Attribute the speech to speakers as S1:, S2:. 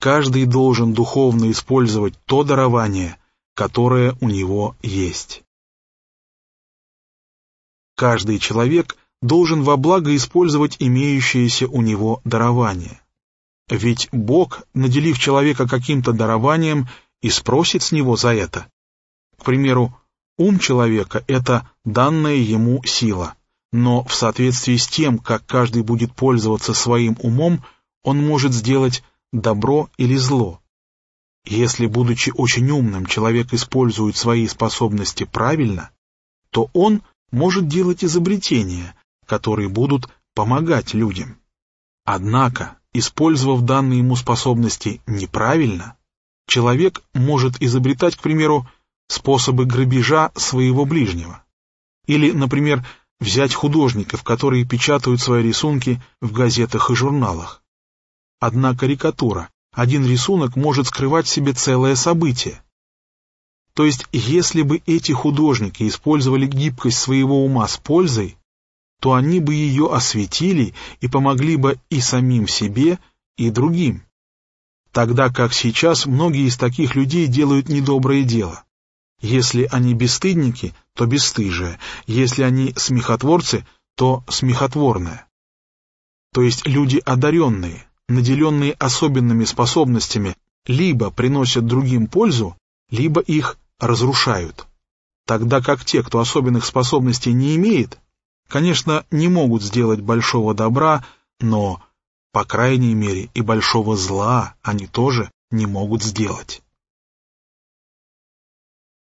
S1: каждый должен духовно использовать то дарование, которое у него есть. Каждый человек должен во благо использовать имеющееся у него дарование. Ведь Бог, наделив человека каким-то дарованием, и спросит с него за это. К примеру, ум человека — это данная ему сила, но в соответствии с тем, как каждый будет пользоваться своим умом, он может сделать добро или зло. Если, будучи очень умным, человек использует свои способности правильно, то он может делать изобретения, которые будут помогать людям. Однако, использовав данные ему способности неправильно, человек может изобретать, к примеру, способы грабежа своего ближнего. Или, например, взять художников, которые печатают свои рисунки в газетах и журналах. Одна карикатура, один рисунок может скрывать в себе целое событие. То есть, если бы эти художники использовали гибкость своего ума с пользой, то они бы ее осветили и помогли бы и самим себе, и другим. Тогда как сейчас многие из таких людей делают недоброе дело. Если они бесстыдники, то бесстыжие, если они смехотворцы, то смехотворное. То есть люди одаренные, наделенные особенными способностями, либо приносят другим пользу, либо их разрушают. Тогда как те, кто особенных способностей не имеет, конечно, не могут сделать большого добра, но, по крайней мере, и большого зла они тоже не могут сделать.